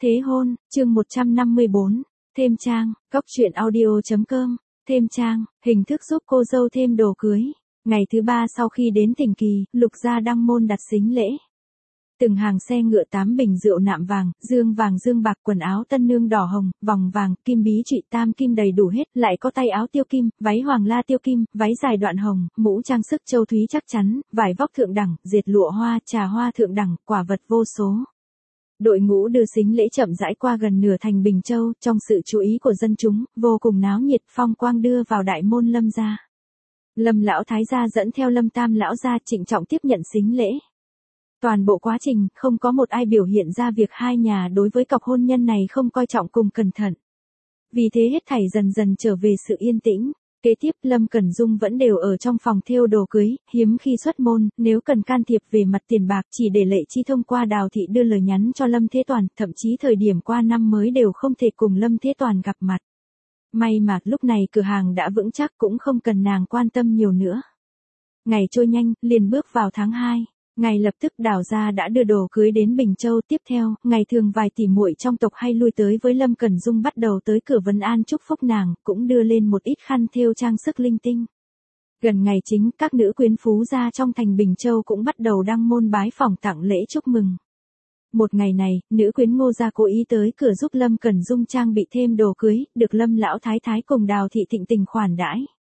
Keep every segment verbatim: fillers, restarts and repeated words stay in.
Thế hôn, chương một trăm năm mươi bốn, thêm trang, góc truyện audio.com, thêm trang, hình thức giúp cô dâu thêm đồ cưới. Ngày thứ ba sau khi đến Tỉnh Kỳ, Lục gia đăng môn đặt sính lễ. Từng hàng xe ngựa tám bình rượu nạm vàng, dương vàng dương bạc, quần áo tân nương đỏ hồng, vòng vàng, kim bí trụy tam kim đầy đủ hết, lại có tay áo tiêu kim, váy hoàng la tiêu kim, váy dài đoạn hồng, mũ trang sức châu thúy chắc chắn, vải vóc thượng đẳng, dệt lụa hoa, trà hoa thượng đẳng, quả vật vô số. Đội ngũ đưa sính lễ chậm rãi qua gần nửa thành Bình Châu, trong sự chú ý của dân chúng, vô cùng náo nhiệt, phong quang đưa vào đại môn Lâm gia. Lâm lão thái gia dẫn theo Lâm tam lão gia trịnh trọng tiếp nhận sính lễ. Toàn bộ quá trình, không có một ai biểu hiện ra việc hai nhà đối với cọc hôn nhân này không coi trọng cùng cẩn thận. Vì thế hết thảy dần dần trở về sự yên tĩnh. Kế tiếp Lâm Cẩn Dung vẫn đều ở trong phòng thêu đồ cưới, hiếm khi xuất môn, nếu cần can thiệp về mặt tiền bạc chỉ để Lệ Chi thông qua Đào Thị đưa lời nhắn cho Lâm Thế Toàn, thậm chí thời điểm qua năm mới đều không thể cùng Lâm Thế Toàn gặp mặt. May mà lúc này cửa hàng đã vững chắc cũng không cần nàng quan tâm nhiều nữa. Ngày trôi nhanh, liền bước vào tháng hai. Ngày lập tức Đào gia đã đưa đồ cưới đến Bình Châu. Tiếp theo, ngày thường vài tỷ muội trong tộc hay lui tới với Lâm Cẩn Dung bắt đầu tới cửa vấn an chúc phúc nàng, cũng đưa lên một ít khăn thêu trang sức linh tinh. Gần ngày chính, các nữ quyến phú gia trong thành Bình Châu cũng bắt đầu đăng môn bái phỏng tặng lễ chúc mừng. Một ngày này, nữ quyến Ngô gia cố ý tới cửa giúp Lâm Cẩn Dung trang bị thêm đồ cưới, được Lâm lão thái thái cùng Đào Thị thịnh tình khoản đãi.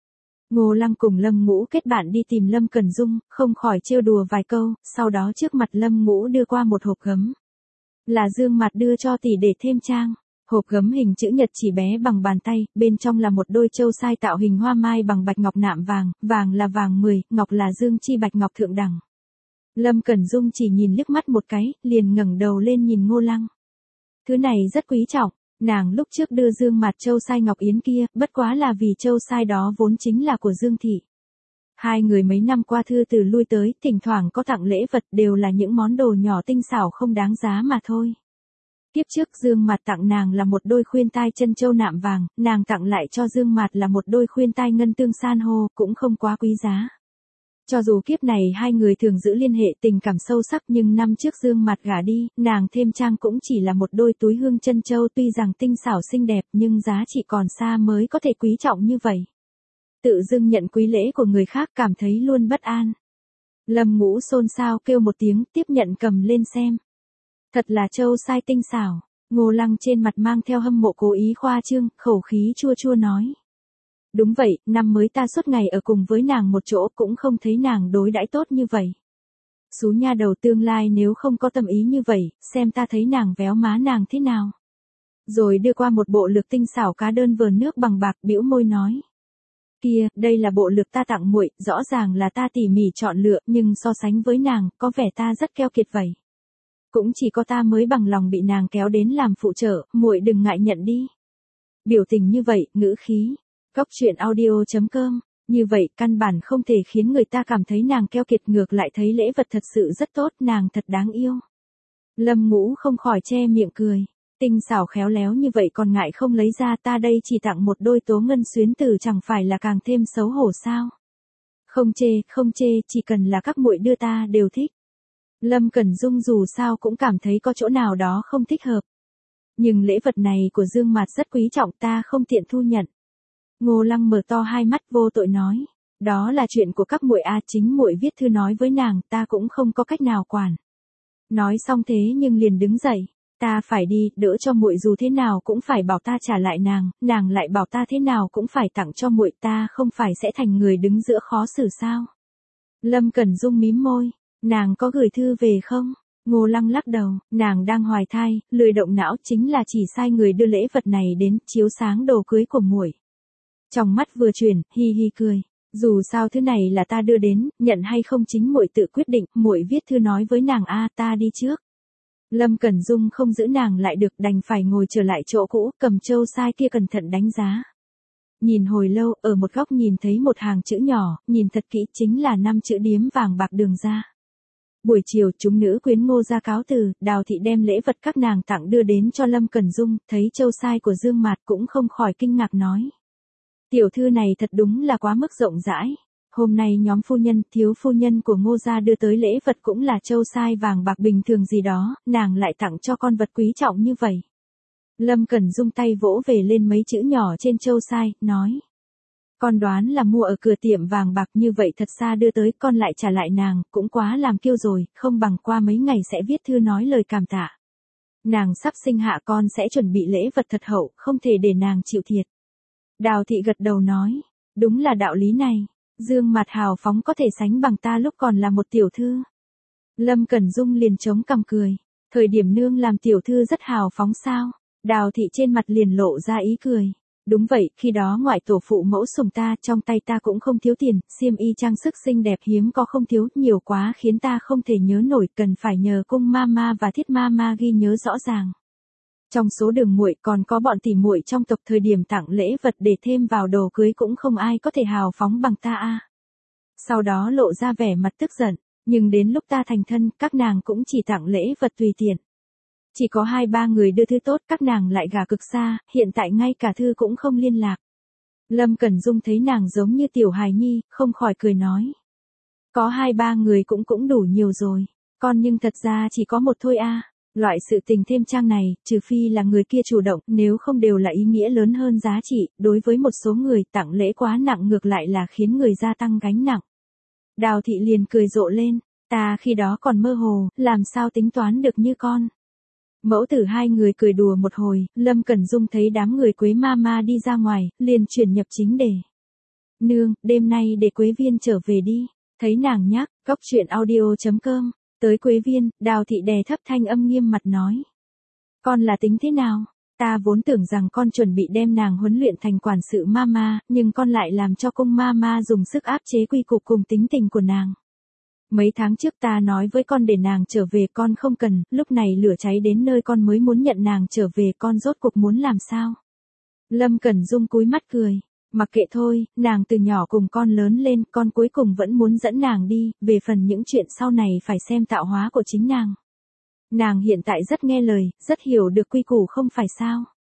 Ngô Lăng cùng Lâm Ngũ kết bạn đi tìm Lâm Cẩn Dung, không khỏi trêu đùa vài câu, sau đó trước mặt Lâm Ngũ đưa qua một hộp gấm. Là Dương Mạt đưa cho tỷ để thêm trang. Hộp gấm hình chữ nhật chỉ bé bằng bàn tay, bên trong là một đôi châu sai tạo hình hoa mai bằng bạch ngọc nạm vàng, vàng là vàng mười, ngọc là dương chi bạch ngọc thượng đẳng. Lâm Cẩn Dung chỉ nhìn liếc mắt một cái, liền ngẩng đầu lên nhìn Ngô Lăng. Thứ này rất quý trọng. Nàng lúc trước đưa Dương Mạt châu sai ngọc yến kia, bất quá là vì châu sai đó vốn chính là của Dương thị. Hai người mấy năm qua thư từ lui tới, thỉnh thoảng có tặng lễ vật, đều là những món đồ nhỏ tinh xảo không đáng giá mà thôi. Kiếp trước Dương Mạt tặng nàng là một đôi khuyên tai chân châu nạm vàng, nàng tặng lại cho Dương Mạt là một đôi khuyên tai ngân tương san hô, cũng không quá quý giá. Cho dù kiếp này hai người thường giữ liên hệ tình cảm sâu sắc, nhưng năm trước Dương Mạt gả đi, nàng thêm trang cũng chỉ là một đôi túi hương chân châu, tuy rằng tinh xảo xinh đẹp nhưng giá trị còn xa mới có thể quý trọng như vậy. Tự dưng nhận quý lễ của người khác cảm thấy luôn bất an. Lâm Ngũ xôn xao kêu một tiếng, tiếp nhận cầm lên xem. Thật là châu sai tinh xảo. Ngô Lăng trên mặt mang theo hâm mộ cố ý khoa trương, khẩu khí chua chua nói. Đúng vậy, năm mới ta suốt ngày ở cùng với nàng một chỗ cũng không thấy nàng đối đãi tốt như vậy. Xú nha đầu, tương lai nếu không có tâm ý như vậy, xem ta thấy nàng véo má nàng thế nào. Rồi đưa qua một bộ lược tinh xảo cá đơn vờn nước bằng bạc, bĩu môi nói. Kia, đây là bộ lược ta tặng muội, rõ ràng là ta tỉ mỉ chọn lựa, nhưng so sánh với nàng, có vẻ ta rất keo kiệt vậy. Cũng chỉ có ta mới bằng lòng bị nàng kéo đến làm phụ trợ, muội đừng ngại nhận đi. Biểu tình như vậy, ngữ khí. Góc truyện audio.com, như vậy căn bản không thể khiến người ta cảm thấy nàng keo kiệt, ngược lại thấy lễ vật thật sự rất tốt, nàng thật đáng yêu. Lâm Ngũ không khỏi che miệng cười, tinh xảo khéo léo như vậy còn ngại không lấy ra, ta đây chỉ tặng một đôi tố ngân xuyến từ chẳng phải là càng thêm xấu hổ sao. Không chê, không chê, chỉ cần là các muội đưa ta đều thích. Lâm Cẩn Dung dù sao cũng cảm thấy có chỗ nào đó không thích hợp. Nhưng lễ vật này của Dương Mạt rất quý trọng, ta không tiện thu nhận. Ngô Lăng mở to hai mắt vô tội nói, đó là chuyện của các muội a, chính muội viết thư nói với nàng, ta cũng không có cách nào quản. Nói xong thế nhưng liền đứng dậy, ta phải đi, đỡ cho muội dù thế nào cũng phải bảo ta trả lại nàng, nàng lại bảo ta thế nào cũng phải tặng cho muội, ta không phải sẽ thành người đứng giữa khó xử sao? Lâm Cẩn Dung mím môi, nàng có gửi thư về không? Ngô Lăng lắc đầu, nàng đang hoài thai, lười động não, chính là chỉ sai người đưa lễ vật này đến, chiếu sáng đồ cưới của muội. Trong mắt vừa chuyển, hi hi cười, dù sao thứ này là ta đưa đến, nhận hay không chính muội tự quyết định, muội viết thư nói với nàng a, ta đi trước. Lâm Cẩn Dung không giữ nàng lại được, đành phải ngồi trở lại chỗ cũ, cầm châu sai kia cẩn thận đánh giá. Nhìn hồi lâu, ở một góc nhìn thấy một hàng chữ nhỏ, nhìn thật kỹ chính là năm chữ điếm vàng bạc đường ra. Buổi chiều chúng nữ quyến Ngô ra cáo từ, Đào Thị đem lễ vật các nàng tặng đưa đến cho Lâm Cẩn Dung, thấy châu sai của Dương Mạt cũng không khỏi kinh ngạc nói. Tiểu thư này thật đúng là quá mức rộng rãi. Hôm nay nhóm phu nhân, thiếu phu nhân của Ngô gia đưa tới lễ vật cũng là châu sai vàng bạc bình thường gì đó, nàng lại tặng cho con vật quý trọng như vậy. Lâm Cẩn Dung tay vỗ về lên mấy chữ nhỏ trên châu sai, nói. Con đoán là mua ở cửa tiệm vàng bạc như vậy thật xa đưa tới, con lại trả lại nàng, cũng quá làm kiêu rồi, không bằng qua mấy ngày sẽ viết thư nói lời cảm tạ. Nàng sắp sinh hạ con sẽ chuẩn bị lễ vật thật hậu, không thể để nàng chịu thiệt. Đào thị gật đầu nói, đúng là đạo lý này, dương mặt hào phóng có thể sánh bằng ta lúc còn là một tiểu thư. Lâm Cẩn Dung liền chống cằm cười, thời điểm nương làm tiểu thư rất hào phóng sao? Đào thị trên mặt liền lộ ra ý cười. Đúng vậy, khi đó ngoại tổ phụ mẫu sủng ta, trong tay ta cũng không thiếu tiền, xiêm y trang sức xinh đẹp hiếm có không thiếu, nhiều quá khiến ta không thể nhớ nổi, cần phải nhờ cung mama và thiết mama ghi nhớ rõ ràng. Trong số đường muội còn có bọn tỉ muội trong tộc, thời điểm tặng lễ vật để thêm vào đồ cưới cũng không ai có thể hào phóng bằng ta a. Sau đó lộ ra vẻ mặt tức giận, nhưng đến lúc ta thành thân, các nàng cũng chỉ tặng lễ vật tùy tiện. Chỉ có hai ba người đưa thư tốt, các nàng lại gả cực xa, hiện tại ngay cả thư cũng không liên lạc. Lâm Cẩn Dung thấy nàng giống như tiểu hài nhi, không khỏi cười nói. Có hai ba người cũng cũng đủ nhiều rồi, con nhưng thật ra chỉ có một thôi a. Loại sự tình thêm trang này, trừ phi là người kia chủ động, nếu không đều là ý nghĩa lớn hơn giá trị, đối với một số người tặng lễ quá nặng ngược lại là khiến người gia tăng gánh nặng. Đào thị liền cười rộ lên, ta khi đó còn mơ hồ, làm sao tính toán được như con. Mẫu tử hai người cười đùa một hồi, Lâm Cẩn Dung thấy đám người Quế Mama đi ra ngoài, liền chuyển nhập chính đề. Nương, đêm nay để Quế Viên trở về đi. Thấy nàng nhắc, góc chuyện audio chấm com. Tới Quế Viên, Đào thị đè thấp thanh âm nghiêm mặt nói. Con là tính thế nào? Ta vốn tưởng rằng con chuẩn bị đem nàng huấn luyện thành quản sự mama, nhưng con lại làm cho cung mama dùng sức áp chế quy cục cùng tính tình của nàng. Mấy tháng trước ta nói với con để nàng trở về, con không cần, lúc này lửa cháy đến nơi con mới muốn nhận nàng trở về, con rốt cuộc muốn làm sao? Lâm Cẩn Dung cúi mắt cười, mặc kệ thôi, nàng từ nhỏ cùng con lớn lên, con cuối cùng vẫn muốn dẫn nàng đi, về phần những chuyện sau này phải xem tạo hóa của chính nàng. Nàng hiện tại rất nghe lời, rất hiểu được quy củ không phải sao?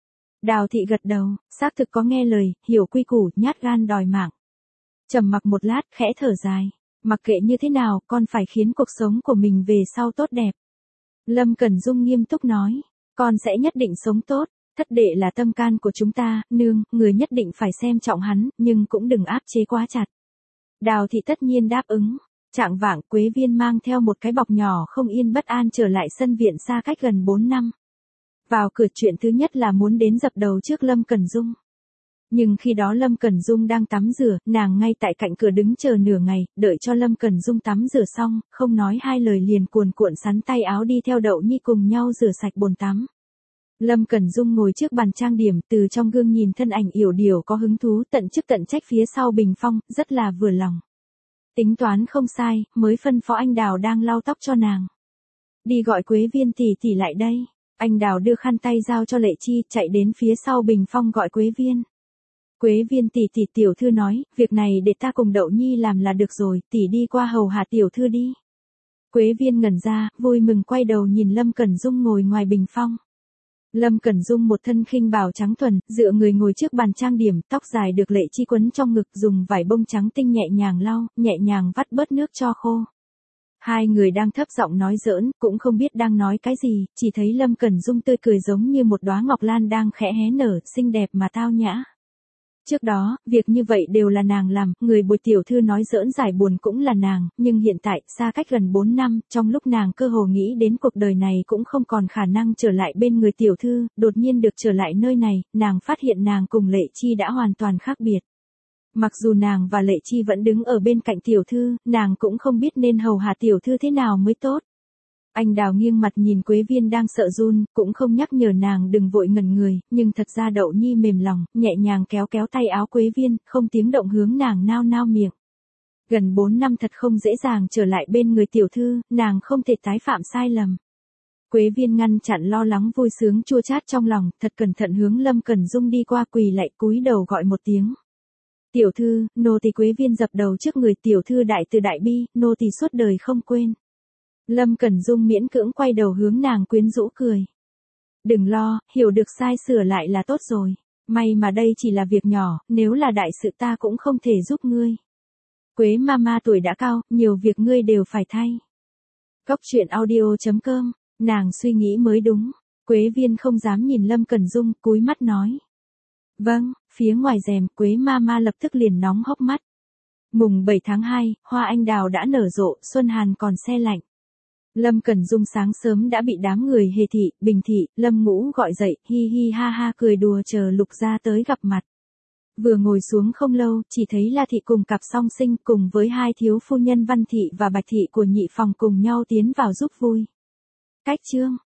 Đào thị gật đầu, xác thực có nghe lời, hiểu quy củ, nhát gan đòi mạng. Trầm mặc một lát, khẽ thở dài. Mặc kệ như thế nào, con phải khiến cuộc sống của mình về sau tốt đẹp. Lâm Cẩn Dung nghiêm túc nói, con sẽ nhất định sống tốt, thất đệ là tâm can của chúng ta, nương, người nhất định phải xem trọng hắn, nhưng cũng đừng áp chế quá chặt. Đào thị tất nhiên đáp ứng, trạng vạng Quế Viên mang theo một cái bọc nhỏ không yên bất an trở lại sân viện xa cách gần bốn năm. Vào cửa chuyện thứ nhất là muốn đến dập đầu trước Lâm Cẩn Dung. Nhưng khi đó Lâm Cẩn Dung đang tắm rửa, nàng ngay tại cạnh cửa đứng chờ nửa ngày, đợi cho Lâm Cẩn Dung tắm rửa xong, không nói hai lời liền cuồn cuộn sắn tay áo đi theo Đậu Nhi cùng nhau rửa sạch bồn tắm. Lâm Cẩn Dung ngồi trước bàn trang điểm, từ trong gương nhìn thân ảnh yểu điệu có hứng thú, tận chức tận trách phía sau bình phong, rất là vừa lòng. Tính toán không sai, mới phân phó anh Đào đang lau tóc cho nàng. Đi gọi Quế Viên tỷ tỷ lại đây. Anh Đào đưa khăn tay giao cho Lệ Chi, chạy đến phía sau bình phong gọi Quế Viên. Quế Viên tỷ tỷ, tiểu thư nói, việc này để ta cùng Đậu Nhi làm là được rồi, tỷ đi qua hầu hạ tiểu thư đi. Quế Viên ngẩn ra, vui mừng quay đầu nhìn Lâm Cẩn Dung ngồi ngoài bình phong. Lâm Cẩn Dung một thân khinh bào trắng thuần, dựa người ngồi trước bàn trang điểm, tóc dài được Lệ Chi quấn trong ngực, dùng vải bông trắng tinh nhẹ nhàng lau, nhẹ nhàng vắt bớt nước cho khô. Hai người đang thấp giọng nói giỡn, cũng không biết đang nói cái gì, chỉ thấy Lâm Cẩn Dung tươi cười giống như một đóa ngọc lan đang khẽ hé nở, xinh đẹp mà tao nhã. Trước đó, việc như vậy đều là nàng làm, người bồi tiểu thư nói giỡn giải buồn cũng là nàng, nhưng hiện tại, xa cách gần bốn năm, trong lúc nàng cơ hồ nghĩ đến cuộc đời này cũng không còn khả năng trở lại bên người tiểu thư, đột nhiên được trở lại nơi này, nàng phát hiện nàng cùng Lệ Chi đã hoàn toàn khác biệt. Mặc dù nàng và Lệ Chi vẫn đứng ở bên cạnh tiểu thư, nàng cũng không biết nên hầu hạ tiểu thư thế nào mới tốt. Anh Đào nghiêng mặt nhìn Quế Viên đang sợ run, cũng không nhắc nhở nàng đừng vội ngẩn người, nhưng thật ra Đậu Nhi mềm lòng, nhẹ nhàng kéo kéo tay áo Quế Viên, không tiếng động hướng nàng nao nao miệng. Gần bốn năm thật không dễ dàng trở lại bên người tiểu thư, nàng không thể tái phạm sai lầm. Quế Viên ngăn chặn lo lắng vui sướng chua chát trong lòng, thật cẩn thận hướng Lâm Cẩn Dung đi qua, quỳ lại cúi đầu gọi một tiếng. Tiểu thư, nô tỳ Quế Viên dập đầu trước người tiểu thư đại từ đại bi, nô tỳ suốt đời không quên. Lâm Cẩn Dung miễn cưỡng quay đầu hướng nàng quyến rũ cười. Đừng lo, hiểu được sai sửa lại là tốt rồi. May mà đây chỉ là việc nhỏ, nếu là đại sự ta cũng không thể giúp ngươi. Quế mama tuổi đã cao, nhiều việc ngươi đều phải thay. Góc truyện audio chấm com, nàng suy nghĩ mới đúng. Quế Viên không dám nhìn Lâm Cẩn Dung, cúi mắt nói. Vâng, phía ngoài rèm, Quế mama lập tức liền nóng hốc mắt. Mùng bảy tháng hai, hoa anh đào đã nở rộ, xuân hàn còn se lạnh. Lâm Cẩn Dung sáng sớm đã bị đám người Hề Thị, Bình Thị, Lâm Ngũ gọi dậy, hi hi ha ha cười đùa chờ Lục Gia tới gặp mặt. Vừa ngồi xuống không lâu, chỉ thấy La Thị cùng cặp song sinh cùng với hai thiếu phu nhân Văn Thị và Bạch Thị của nhị phòng cùng nhau tiến vào giúp vui. Cách chương,